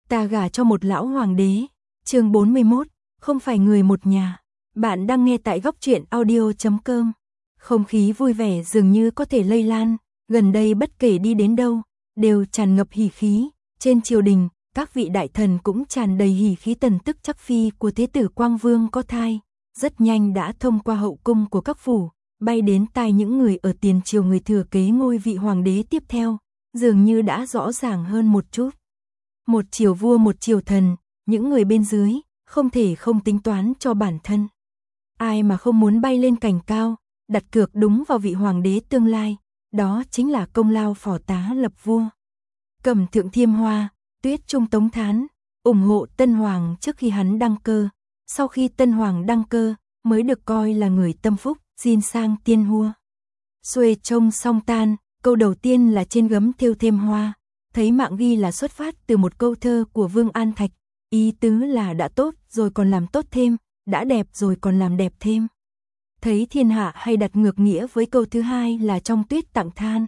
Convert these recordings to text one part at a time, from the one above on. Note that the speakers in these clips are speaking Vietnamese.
Ta gả cho một lão hoàng đế. Chương 41, không phải người một nhà. Bạn đang nghe tại góc truyện audio.com. Không khí vui vẻ dường như có thể lây lan, gần đây bất kể đi đến đâu, đều tràn ngập hỉ khí. Trên triều đình, các vị đại thần cũng tràn đầy hỉ khí, tần tức chắc phi của thế tử Quang Vương có thai, rất nhanh đã thông qua hậu cung của các phủ, bay đến tai những người ở tiền triều người thừa kế ngôi vị hoàng đế tiếp theo, dường như đã rõ ràng hơn một chút. Một triều vua một triều thần, những người bên dưới, không thể không tính toán cho bản thân. Ai mà không muốn bay lên cành cao, đặt cược đúng vào vị hoàng đế tương lai, đó chính là công lao phò tá lập vua. Cẩm Thượng Thiêm Hoa, Tuyết Trung Tống Thán, ủng hộ Tân Hoàng trước khi hắn đăng cơ, sau khi Tân Hoàng đăng cơ, mới được coi là người tâm phúc, xin sang tiên hua. Xuê trông song tan, câu đầu tiên là trên gấm thêu thêm hoa, thấy mạng ghi là xuất phát từ một câu thơ của Vương An Thạch, ý tứ là đã tốt rồi còn làm tốt thêm, đã đẹp rồi còn làm đẹp thêm. Thấy thiên hạ hay đặt ngược nghĩa với câu thứ hai là trong tuyết tặng than.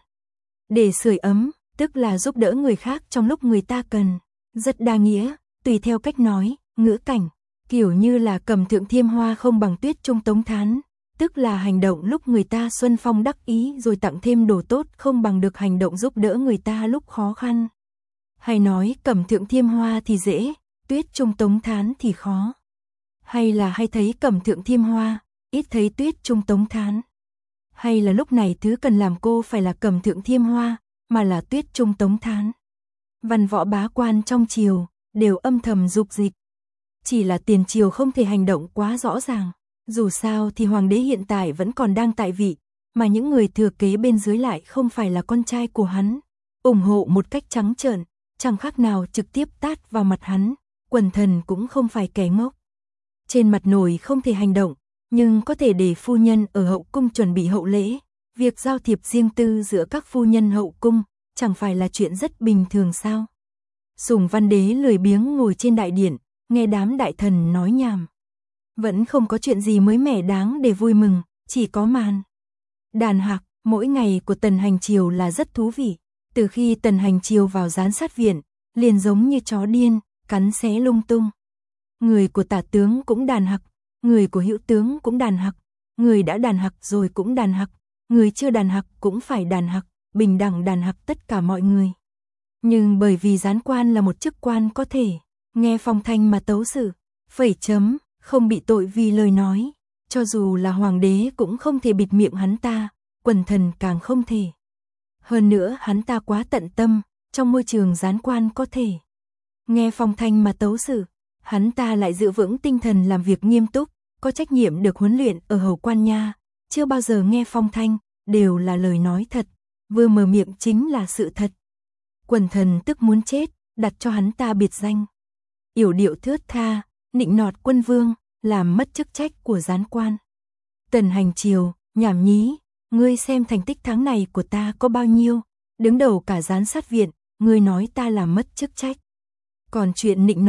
Để sưởi ấm, tức là giúp đỡ người khác trong lúc người ta cần, rất đa nghĩa, tùy theo cách nói, ngữ cảnh, kiểu như là Cẩm Thượng Thiêm Hoa không bằng Tuyết Trung Tống Thán, tức là hành động lúc người ta xuân phong đắc ý rồi tặng thêm đồ tốt không bằng được hành động giúp đỡ người ta lúc khó khăn. Hay nói Cẩm Thượng Thiêm Hoa thì dễ, Tuyết Trung Tống Thán thì khó. Hay là hay thấy Cẩm Thượng Thiêm Hoa, ít thấy Tuyết Trung Tống Thán. Hay là lúc này thứ cần làm cô phải là Cẩm Thượng Thiêm Hoa, mà là Tuyết Trung Tống Thán. Văn võ bá quan trong triều đều âm thầm dục dịch. Chỉ là tiền triều không thể hành động quá rõ ràng. Dù sao thì hoàng đế hiện tại vẫn còn đang tại vị, mà những người thừa kế bên dưới lại không phải là con trai của hắn. Ủng hộ một cách trắng trợn, chẳng khác nào trực tiếp tát vào mặt hắn, quần thần cũng không phải kẻ ngốc. Trên mặt nổi không thể hành động, nhưng có thể để phu nhân ở hậu cung chuẩn bị hậu lễ. Việc giao thiệp riêng tư giữa các phu nhân hậu cung, chẳng phải là chuyện rất bình thường sao? Sùng Văn Đế lười biếng ngồi trên đại điện, nghe đám đại thần nói nhảm. Vẫn không có chuyện gì mới mẻ đáng để vui mừng, chỉ có màn đàn hạc. Mỗi ngày của Tần Hành Triều là rất thú vị. Từ khi Tần Hành Triều vào giám sát viện, liền giống như chó điên, cắn xé lung tung. Người của tả tướng cũng đàn hạc, người của hữu tướng cũng đàn hạc, người đã đàn hạc rồi cũng đàn hạc, người chưa đàn hạc cũng phải đàn hạc, bình đẳng đàn hạc tất cả mọi người. Nhưng bởi vì gián quan là một chức quan có thể nghe phong thanh mà tấu xử, phẩy chấm, không bị tội vì lời nói, cho dù là hoàng đế cũng không thể bịt miệng hắn ta, quần thần càng không thể. Hơn nữa hắn ta quá tận tâm, trong môi trường gián quan có thể nghe phong thanh mà tấu xử, hắn ta lại giữ vững tinh thần làm việc nghiêm túc, có trách nhiệm được huấn luyện ở hầu quan nha, chưa bao giờ nghe phong thanh, đều là lời nói thật, vừa mở miệng chính là sự thật. Quần thần tức muốn chết, đặt cho hắn ta biệt danh yểu điệu thướt tha, nịnh nọt quân vương, làm mất chức trách của gián quan. Tần Hành Triều, nhảm nhí, ngươi xem thành tích tháng này của ta có bao nhiêu, đứng đầu cả giám sát viện, ngươi nói ta làm mất chức trách. Còn chuyện nịnh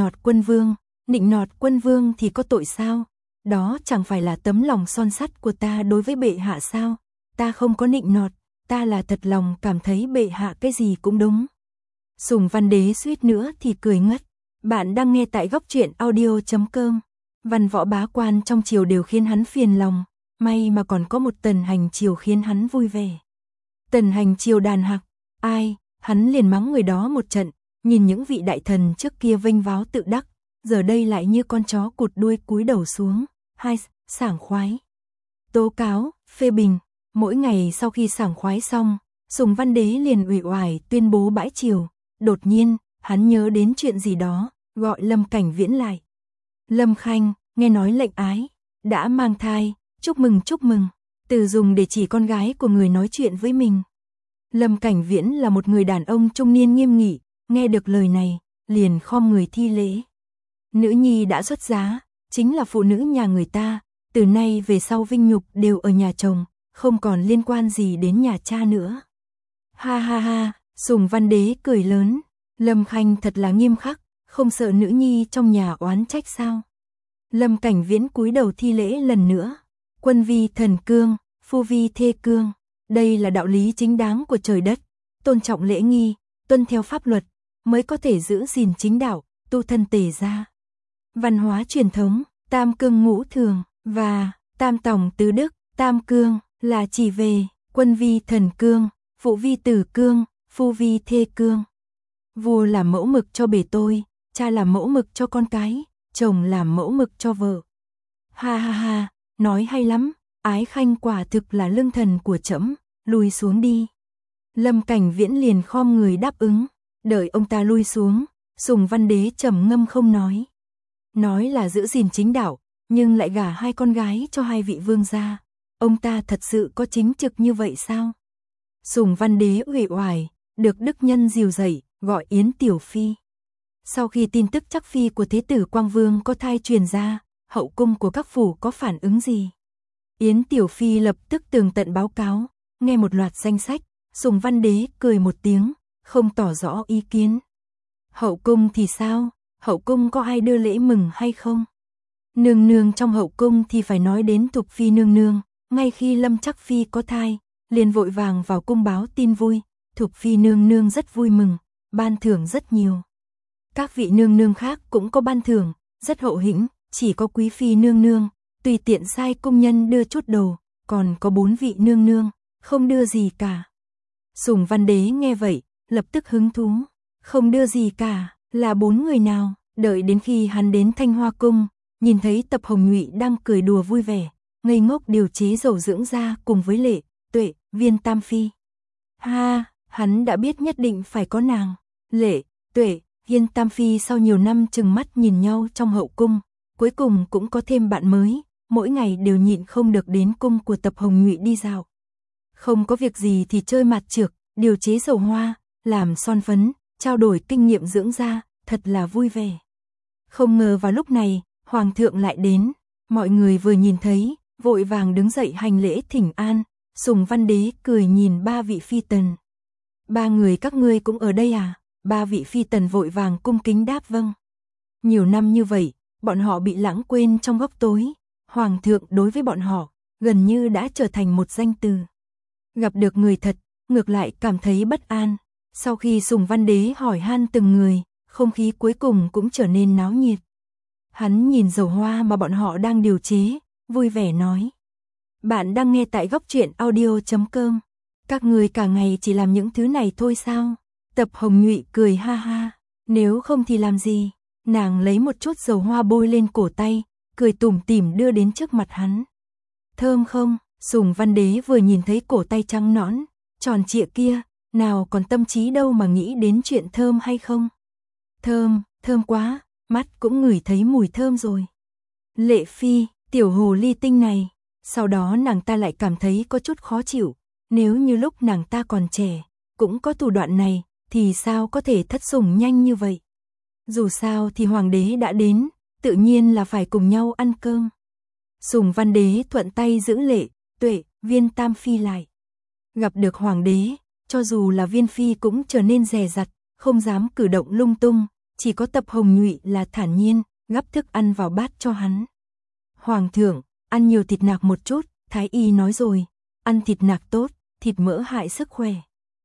nọt quân vương thì có tội sao? Đó chẳng phải là tấm lòng son sắt của ta đối với bệ hạ sao? Ta không có nịnh nọt, ta là thật lòng cảm thấy bệ hạ cái gì cũng đúng. Sùng Văn Đế suýt nữa thì cười ngất. Bạn đang nghe tại góc truyện audio.com. Văn võ bá quan trong triều đều khiến hắn phiền lòng, may mà còn có một Tần Hành Triều khiến hắn vui vẻ. Tần Hành Triều đàn hạc, ai, hắn liền mắng người đó một trận, nhìn những vị đại thần trước kia vênh váo tự đắc, giờ đây lại như con chó cụt đuôi cúi đầu xuống, hai, sảng khoái. Tố cáo, phê bình, mỗi ngày sau khi sảng khoái xong, Sùng Văn Đế liền uể oải tuyên bố bãi triều, đột nhiên, hắn nhớ đến chuyện gì đó, gọi Lâm Cảnh Viễn lại. Lâm Khanh, nghe nói lệnh ái đã mang thai, chúc mừng, từ dùng để chỉ con gái của người nói chuyện với mình. Lâm Cảnh Viễn là một người đàn ông trung niên nghiêm nghị, nghe được lời này, liền khom người thi lễ. Nữ nhi đã xuất giá, chính là phụ nữ nhà người ta, từ nay về sau vinh nhục đều ở nhà chồng, không còn liên quan gì đến nhà cha nữa. Ha ha ha, Sùng Văn Đế cười lớn, Lâm Khanh thật là nghiêm khắc, không sợ nữ nhi trong nhà oán trách sao? Lâm Cảnh Viễn cúi đầu thi lễ lần nữa, quân vi thần cương, phu vi thê cương, đây là đạo lý chính đáng của trời đất, tôn trọng lễ nghi, tuân theo pháp luật, mới có thể giữ gìn chính đạo, tu thân tề gia. Văn hóa truyền thống, tam cương ngũ thường, và tam tòng tứ đức, tam cương là chỉ về quân vi thần cương, phụ vi tử cương, phu vi thê cương. Vua làm mẫu mực cho bề tôi, cha làm mẫu mực cho con cái, chồng làm mẫu mực cho vợ. Ha ha ha, nói hay lắm, Ái Khanh quả thực là lương thần của trẫm, lui xuống đi. Lâm Cảnh Viễn liền khom người đáp ứng, đợi ông ta lui xuống, Sùng Văn Đế trầm ngâm không nói. Nói là giữ gìn chính đạo, nhưng lại gả 2 con gái cho 2 vị vương gia. Ông ta thật sự có chính trực như vậy sao? Sùng Văn Đế uể oải, được đức nhân dìu dậy, gọi Yến Tiểu Phi. Sau khi tin tức chắc phi của Thế tử Quang Vương có thai truyền ra, hậu cung của các phủ có phản ứng gì? Yến Tiểu Phi lập tức tường tận báo cáo, nghe một loạt danh sách, Sùng Văn Đế cười một tiếng, không tỏ rõ ý kiến. Hậu cung thì sao? Hậu cung có ai đưa lễ mừng hay không? Nương nương trong hậu cung thì phải nói đến Thục Phi nương nương, ngay khi Lâm Chắc Phi có thai, liền vội vàng vào cung báo tin vui, Thục Phi nương nương rất vui mừng, ban thưởng rất nhiều. Các vị nương nương khác cũng có ban thưởng, rất hậu hĩnh, chỉ có Quý Phi nương nương, tùy tiện sai công nhân đưa chút đồ, còn có 4 vị nương nương, không đưa gì cả. Sùng Văn Đế nghe vậy, lập tức hứng thú, không đưa gì cả, là 4 người nào? Đợi đến khi hắn đến Thanh Hoa Cung, nhìn thấy Tập Hồng Nhụy đang cười đùa vui vẻ, ngây ngốc điều chế dầu dưỡng da cùng với Lệ, Tuệ, Viên Tam Phi. Ha, hắn đã biết nhất định phải có nàng. Lệ, Tuệ, Viên Tam Phi sau nhiều năm chừng mắt nhìn nhau trong hậu cung, cuối cùng cũng có thêm bạn mới, mỗi ngày đều nhịn không được đến cung của Tập Hồng Nhụy đi dạo. Không có việc gì thì chơi mạt chược, điều chế dầu hoa, làm son phấn, trao đổi kinh nghiệm dưỡng da, thật là vui vẻ. Không ngờ vào lúc này, Hoàng thượng lại đến, mọi người vừa nhìn thấy, vội vàng đứng dậy hành lễ thỉnh an. Sùng Văn Đế cười nhìn 3 vị phi tần. 3 người các ngươi cũng ở đây à? 3 vị phi tần vội vàng cung kính đáp vâng. Nhiều năm như vậy, bọn họ bị lãng quên trong góc tối. Hoàng thượng đối với bọn họ, gần như đã trở thành một danh từ. Gặp được người thật, ngược lại cảm thấy bất an. Sau khi Sùng Văn Đế hỏi han từng người, không khí cuối cùng cũng trở nên náo nhiệt. Hắn nhìn dầu hoa mà bọn họ đang điều chế, vui vẻ nói. Bạn đang nghe tại góc truyện audio.com. Các người cả ngày chỉ làm những thứ này thôi sao? Tập Hồng Nhụy cười ha ha. Nếu không thì làm gì? Nàng lấy một chút dầu hoa bôi lên cổ tay, cười tủm tỉm đưa đến trước mặt hắn. Thơm không? Sùng Văn Đế vừa nhìn thấy cổ tay trắng nõn, tròn trịa kia, nào còn tâm trí đâu mà nghĩ đến chuyện thơm hay không? Thơm, thơm quá, mắt cũng ngửi thấy mùi thơm rồi. Lệ Phi, tiểu hồ ly tinh này. Sau đó nàng ta lại cảm thấy có chút khó chịu, nếu như lúc nàng ta còn trẻ, cũng có thủ đoạn này, thì sao có thể thất sủng nhanh như vậy? Dù sao thì Hoàng đế đã đến, tự nhiên là phải cùng nhau ăn cơm. Sùng Văn Đế thuận tay giữ Lệ, Tuệ, Viên Tam Phi lại. Gặp được Hoàng đế, cho dù là Viên Phi cũng trở nên dè dặt, không dám cử động lung tung, chỉ có Tập Hồng Nhụy là thản nhiên, gắp thức ăn vào bát cho hắn. Hoàng thượng, ăn nhiều thịt nạc một chút, Thái y nói rồi, ăn thịt nạc tốt, thịt mỡ hại sức khỏe.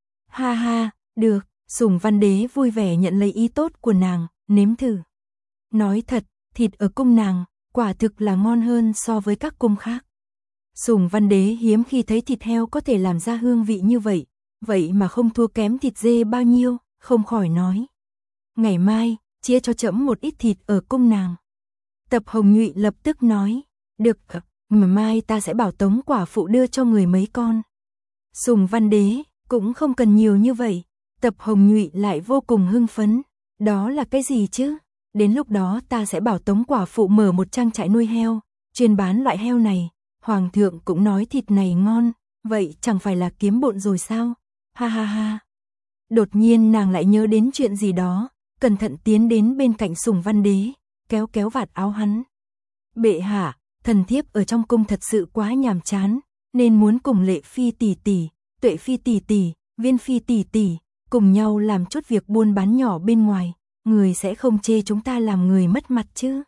Ha ha, được, Sùng Văn Đế vui vẻ nhận lấy ý tốt của nàng, nếm thử. Nói thật, thịt ở cung nàng, quả thực là ngon hơn so với các cung khác. Sùng Văn Đế hiếm khi thấy thịt heo có thể làm ra hương vị như vậy, vậy mà không thua kém thịt dê bao nhiêu, không khỏi nói. Ngày mai, chia cho trẫm một ít thịt ở cung nàng. Tập Hồng Nhụy lập tức nói, được, mà mai ta sẽ bảo Tống quả phụ đưa cho người mấy con. Sùng Văn Đế, cũng không cần nhiều như vậy. Tập Hồng Nhụy lại vô cùng hưng phấn. Đó là cái gì chứ? Đến lúc đó ta sẽ bảo Tống quả phụ mở một trang trại nuôi heo, chuyên bán loại heo này. Hoàng thượng cũng nói thịt này ngon, vậy chẳng phải là kiếm bộn rồi sao? Ha ha ha. Đột nhiên nàng lại nhớ đến chuyện gì đó, cẩn thận tiến đến bên cạnh Sùng Văn Đế, kéo kéo vạt áo hắn. Bệ hạ, thần thiếp ở trong cung thật sự quá nhàm chán, nên muốn cùng Lệ Phi tỷ tỷ, Tuệ Phi tỷ tỷ, Viên Phi tỷ tỷ, cùng nhau làm chút việc buôn bán nhỏ bên ngoài, người sẽ không chê chúng ta làm người mất mặt chứ?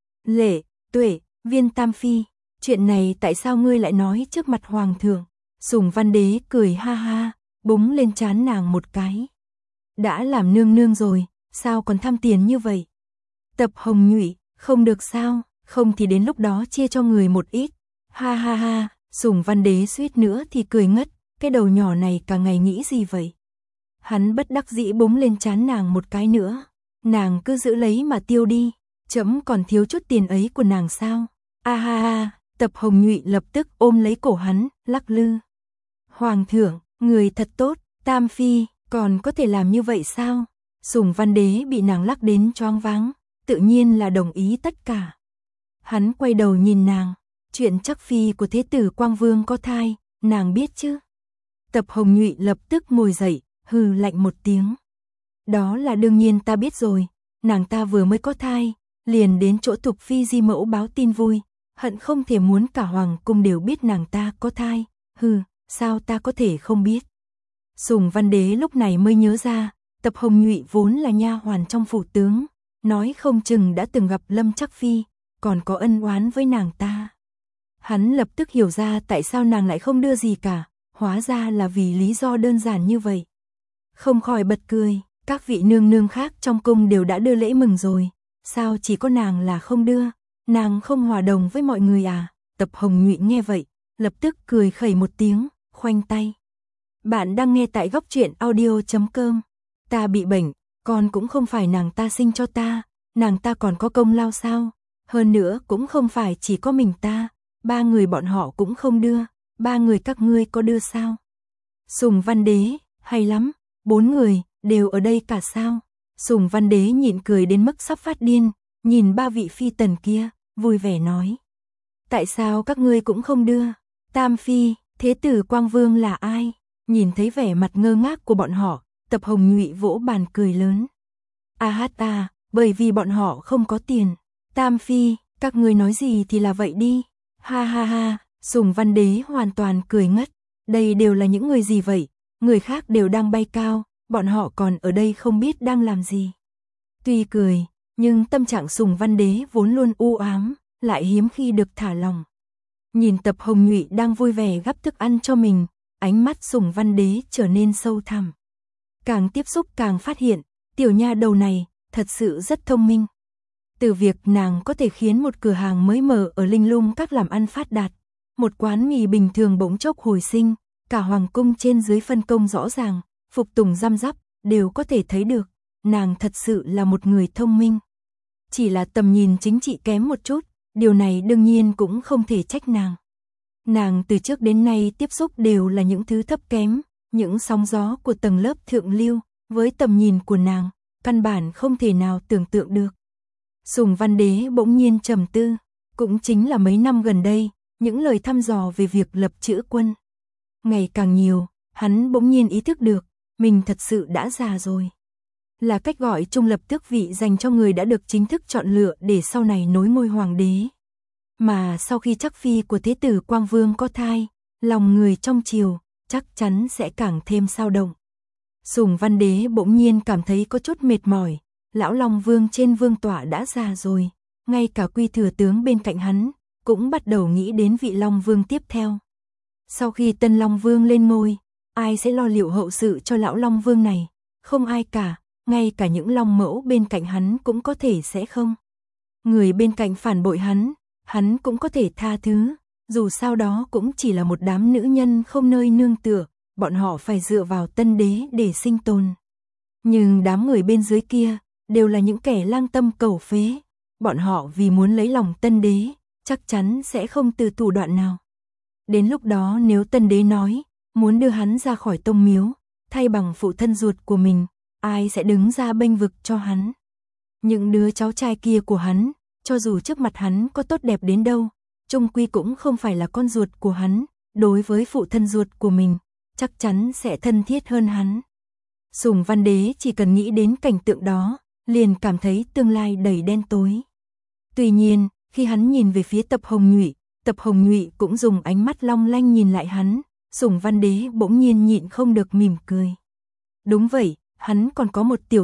Lệ, Tuệ, Viên Tam Phi, chuyện này tại sao ngươi lại nói trước mặt Hoàng thượng? Sùng Văn Đế cười ha ha, búng lên trán nàng một cái. Đã làm nương nương rồi, sao còn tham tiền như vậy? Tập Hồng Nhụy, không được sao, không thì đến lúc đó chia cho người một ít. Ha ha ha, Sùng Văn Đế suýt nữa thì cười ngất, cái đầu nhỏ này cả ngày nghĩ gì vậy? Hắn bất đắc dĩ búng lên trán nàng một cái nữa. Nàng cứ giữ lấy mà tiêu đi, trẫm còn thiếu chút tiền ấy của nàng sao? A ha ha, Tập Hồng Nhụy lập tức ôm lấy cổ hắn, lắc lư. Hoàng thượng, người thật tốt, Tam Phi, còn có thể làm như vậy sao? Sùng Văn Đế bị nàng lắc đến choáng váng, tự nhiên là đồng ý tất cả. Hắn quay đầu nhìn nàng, chuyện chắc phi của thế tử Quang Vương có thai, nàng biết chứ? Tập Hồng Nhụy lập tức ngồi dậy, hừ lạnh một tiếng. Đó là đương nhiên ta biết rồi, nàng ta vừa mới có thai, liền đến chỗ Thục Phi di mẫu báo tin vui, hận không thể muốn cả hoàng cung đều biết nàng ta có thai, sao ta có thể không biết. Sùng Văn Đế lúc này mới nhớ ra, Tập Hồng Nhụy vốn là nha hoàn trong phủ tướng, nói không chừng đã từng gặp Lâm Trắc Phi, còn có ân oán với nàng ta. Hắn lập tức hiểu ra tại sao nàng lại không đưa gì cả, hóa ra là vì lý do đơn giản như vậy. Không khỏi bật cười, các vị nương nương khác trong cung đều đã đưa lễ mừng rồi, sao chỉ có nàng là không đưa, nàng không hòa đồng với mọi người à? Tập Hồng Nhụy nghe vậy, lập tức cười khẩy một tiếng, khoanh tay. Bạn đang nghe tại góc truyện audio.com. Ta bị bệnh, con cũng không phải nàng ta sinh cho ta, nàng ta còn có công lao sao? Hơn nữa cũng không phải chỉ có mình ta, 3 người bọn họ cũng không đưa, 3 người các ngươi có đưa sao? Sùng Văn Đế, hay lắm, 4 người, đều ở đây cả sao? Sùng Văn Đế nhịn cười đến mức sắp phát điên, nhìn 3 vị phi tần kia, vui vẻ nói. Tại sao các ngươi cũng không đưa? Tam Phi, thế tử Quang Vương là ai? Nhìn thấy vẻ mặt ngơ ngác của bọn họ, Tập Hồng Nhụy vỗ bàn cười lớn. Bởi vì bọn họ không có tiền. Tam Phi, các ngươi nói gì thì là vậy đi. Ha ha ha, Sùng Văn Đế hoàn toàn cười ngất. Đây đều là những người gì vậy? Người khác đều đang bay cao, bọn họ còn ở đây không biết đang làm gì. Tuy cười, nhưng tâm trạng Sùng Văn Đế vốn luôn u ám, lại hiếm khi được thả lòng. Nhìn Tập Hồng Nhụy đang vui vẻ gắp thức ăn cho mình, ánh mắt Sùng Văn Đế trở nên sâu thẳm. Càng tiếp xúc càng phát hiện, tiểu nha đầu này thật sự rất thông minh. Từ việc nàng có thể khiến một cửa hàng mới mở ở Linh Lung Các làm ăn phát đạt, một quán mì bình thường bỗng chốc hồi sinh, cả hoàng cung trên dưới phân công rõ ràng, phục tùng răm rắp, đều có thể thấy được, nàng thật sự là một người thông minh. Chỉ là tầm nhìn chính trị kém một chút, điều này đương nhiên cũng không thể trách nàng. Nàng từ trước đến nay tiếp xúc đều là những thứ thấp kém, những sóng gió của tầng lớp thượng lưu, với tầm nhìn của nàng, căn bản không thể nào tưởng tượng được. Sùng Văn Đế bỗng nhiên trầm tư, cũng chính là mấy năm gần đây, những lời thăm dò về việc lập chữ quân. Ngày càng nhiều, hắn bỗng nhiên ý thức được, mình thật sự đã già rồi. Là cách gọi trung lập tước vị dành cho người đã được chính thức chọn lựa để sau này nối ngôi hoàng đế. Mà sau khi chắc phi của thế tử Quang Vương có thai, lòng người trong triều chắc chắn sẽ càng thêm sao động. Sùng Văn Đế bỗng nhiên cảm thấy có chút mệt mỏi, lão Long Vương trên vương tọa đã già rồi, ngay cả Quy thừa tướng bên cạnh hắn cũng bắt đầu nghĩ đến vị Long Vương tiếp theo. Sau khi tân Long Vương lên ngôi, ai sẽ lo liệu hậu sự cho lão Long Vương này? Không ai cả, ngay cả những Long mẫu bên cạnh hắn cũng có thể sẽ không. Người bên cạnh phản bội hắn cũng có thể tha thứ, dù sao đó cũng chỉ là một đám nữ nhân không nơi nương tựa, bọn họ phải dựa vào tân đế để sinh tồn. Nhưng đám người bên dưới kia, đều là những kẻ lang tâm cầu phế, bọn họ vì muốn lấy lòng tân đế, chắc chắn sẽ không từ thủ đoạn nào. Đến lúc đó nếu tân đế nói, muốn đưa hắn ra khỏi tông miếu, thay bằng phụ thân ruột của mình, ai sẽ đứng ra bênh vực cho hắn? Những đứa cháu trai kia của hắn, cho dù trước mặt hắn có tốt đẹp đến đâu, chung quy cũng không phải là con ruột của hắn, đối với phụ thân ruột của mình, chắc chắn sẽ thân thiết hơn hắn. Sùng Văn Đế chỉ cần nghĩ đến cảnh tượng đó, liền cảm thấy tương lai đầy đen tối. Tuy nhiên, khi hắn nhìn về phía Tập Hồng Nhụy cũng dùng ánh mắt long lanh nhìn lại hắn, Sùng Văn Đế bỗng nhiên nhịn không được mỉm cười. Đúng vậy, hắn còn có một tiểu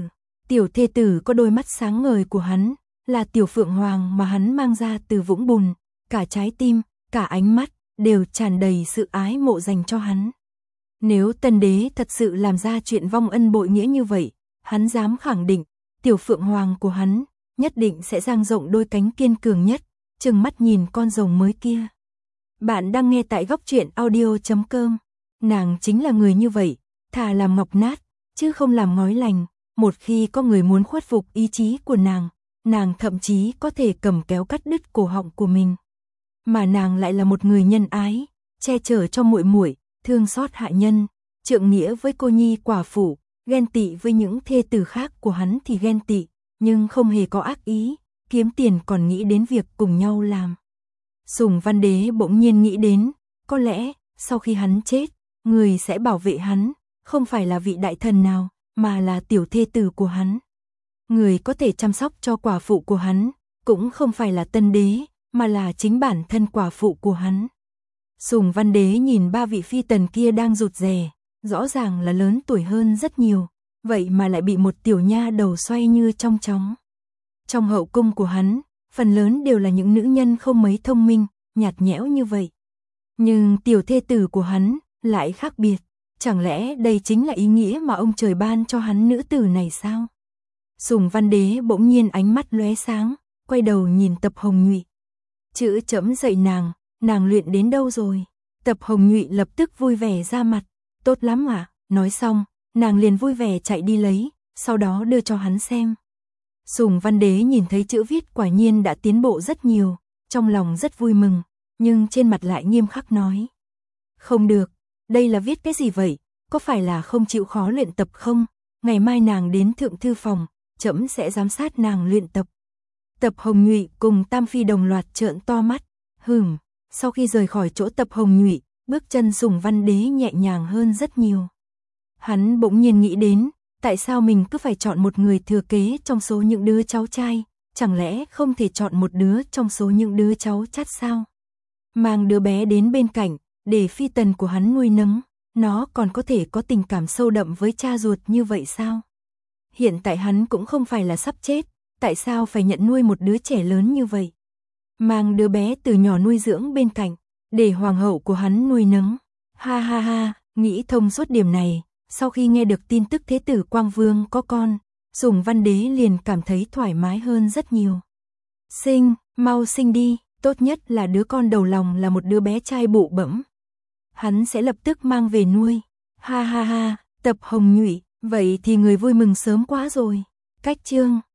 thê tử có đôi mắt sáng ngời của hắn, là tiểu Phượng Hoàng mà hắn mang ra từ vũng bùn, cả trái tim, cả ánh mắt, đều tràn đầy sự ái mộ dành cho hắn. Nếu tân đế thật sự làm ra chuyện vong ân bội nghĩa như vậy, hắn dám khẳng định, tiểu Phượng Hoàng của hắn, nhất định sẽ dang rộng đôi cánh kiên cường nhất, trừng mắt nhìn con rồng mới kia. Bạn đang nghe tại góc truyện audio.com. Nàng chính là người như vậy, thà làm ngọc nát, chứ không làm ngói lành. Một khi có người muốn khuất phục ý chí của nàng thậm chí có thể cầm kéo cắt đứt cổ họng của mình. Mà nàng lại là một người nhân ái, che chở cho muội muội, thương xót hạ nhân, trượng nghĩa với cô nhi quả phụ, ghen tị với những thê tử khác của hắn thì ghen tị, nhưng không hề có ác ý, kiếm tiền còn nghĩ đến việc cùng nhau làm. Sùng Văn Đế bỗng nhiên nghĩ đến, có lẽ, sau khi hắn chết, người sẽ bảo vệ hắn, không phải là vị đại thần nào, mà là tiểu thê tử của hắn. Người có thể chăm sóc cho quả phụ của hắn, cũng không phải là Tân Đế, mà là chính bản thân quả phụ của hắn. Sùng Văn Đế nhìn ba vị phi tần kia đang rụt rè, rõ ràng là lớn tuổi hơn rất nhiều, vậy mà lại bị một tiểu nha đầu xoay như trong chóng. Trong hậu cung của hắn, phần lớn đều là những nữ nhân không mấy thông minh, nhạt nhẽo như vậy. Nhưng tiểu thê tử của hắn lại khác biệt, chẳng lẽ đây chính là ý nghĩa mà ông trời ban cho hắn nữ tử này sao? Sùng Văn Đế bỗng nhiên ánh mắt lóe sáng, quay đầu nhìn Tập Hồng Nhụy. Chữ chấm dậy nàng luyện đến đâu rồi? Tập Hồng Nhụy lập tức vui vẻ ra mặt, tốt lắm ạ, nói xong, nàng liền vui vẻ chạy đi lấy, sau đó đưa cho hắn xem. Sùng Văn Đế nhìn thấy chữ viết quả nhiên đã tiến bộ rất nhiều, trong lòng rất vui mừng, nhưng trên mặt lại nghiêm khắc nói. Không được, đây là viết cái gì vậy, có phải là không chịu khó luyện tập không? Ngày mai nàng đến thượng thư phòng, trẫm sẽ giám sát nàng luyện tập. Tập Hồng Nhụy cùng Tam Phi đồng loạt trợn to mắt, sau khi rời khỏi chỗ Tập Hồng Nhụy, bước chân Sùng Văn Đế nhẹ nhàng hơn rất nhiều. Hắn bỗng nhiên nghĩ đến, tại sao mình cứ phải chọn một người thừa kế trong số những đứa cháu trai, chẳng lẽ không thể chọn một đứa trong số những đứa cháu chắt sao? Mang đứa bé đến bên cạnh, để phi tần của hắn nuôi nấng, nó còn có thể có tình cảm sâu đậm với cha ruột như vậy sao? Hiện tại hắn cũng không phải là sắp chết, tại sao phải nhận nuôi một đứa trẻ lớn như vậy? Mang đứa bé từ nhỏ nuôi dưỡng bên cạnh, để hoàng hậu của hắn nuôi nấng. Ha ha ha, nghĩ thông suốt điểm này, sau khi nghe được tin tức thế tử Quang Vương có con, Sùng Văn Đế liền cảm thấy thoải mái hơn rất nhiều. Mau sinh đi, tốt nhất là đứa con đầu lòng là một đứa bé trai bụ bẫm. Hắn sẽ lập tức mang về nuôi. Ha ha ha, Tập Hồng Nhụy, vậy thì người vui mừng sớm quá rồi. Cách chương